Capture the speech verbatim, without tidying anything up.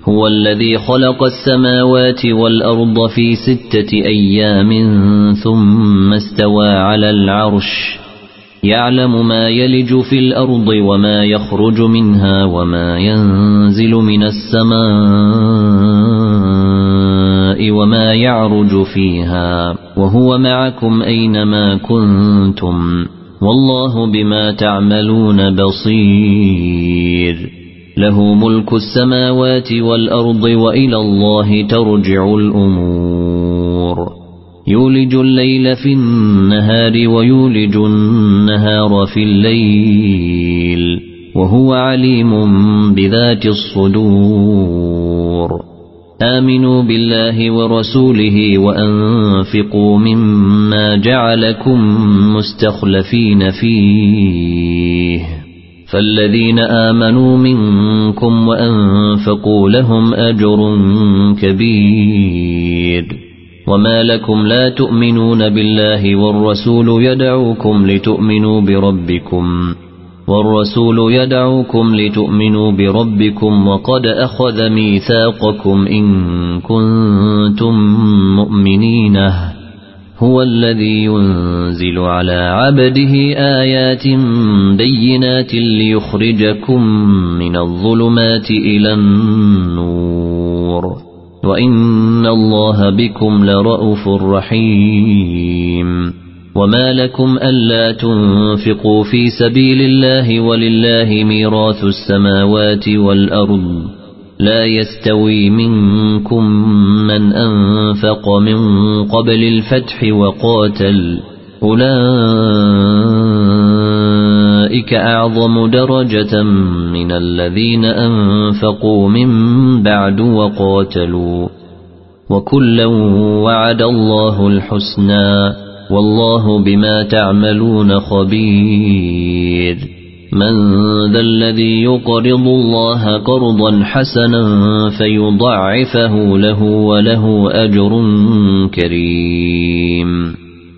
هو الذي خلق السماوات والأرض في ستة أيام ثم استوى على العرش يعلم ما يلج في الأرض وما يخرج منها وما ينزل من السماء وما يعرج فيها وهو معكم أينما كنتم والله بما تعملون بصير له ملك السماوات والأرض وإلى الله ترجع الأمور يولج الليل في النهار ويولج النهار في الليل وهو عليم بذات الصدور آمنوا بالله ورسوله وأنفقوا مما جعلكم مستخلفين فيه فالذين آمنوا منكم وأنفقوا لهم أجر كبير وما لكم لا تؤمنون بالله والرسول يدعوكم لتؤمنوا بربكم والرسول يدعوكم لتؤمنوا بربكم وقد أخذ ميثاقكم إن كنتم مؤمنين هو الذي ينزل على عبده آيات بينات ليخرجكم من الظلمات إلى النور وإن الله بكم لرءوف رحيم وما لكم ألا تنفقوا في سبيل الله ولله ميراث السماوات والأرض لا يستوي منكم من أنفق من قبل الفتح وقاتل أولئك أعظم درجة من الذين أنفقوا من بعد وقاتلوا وكلا وعد الله الحسنى والله بما تعملون خبير من ذا الذي يقرض الله قرضا حسنا فيضاعفه له وله أجر كريم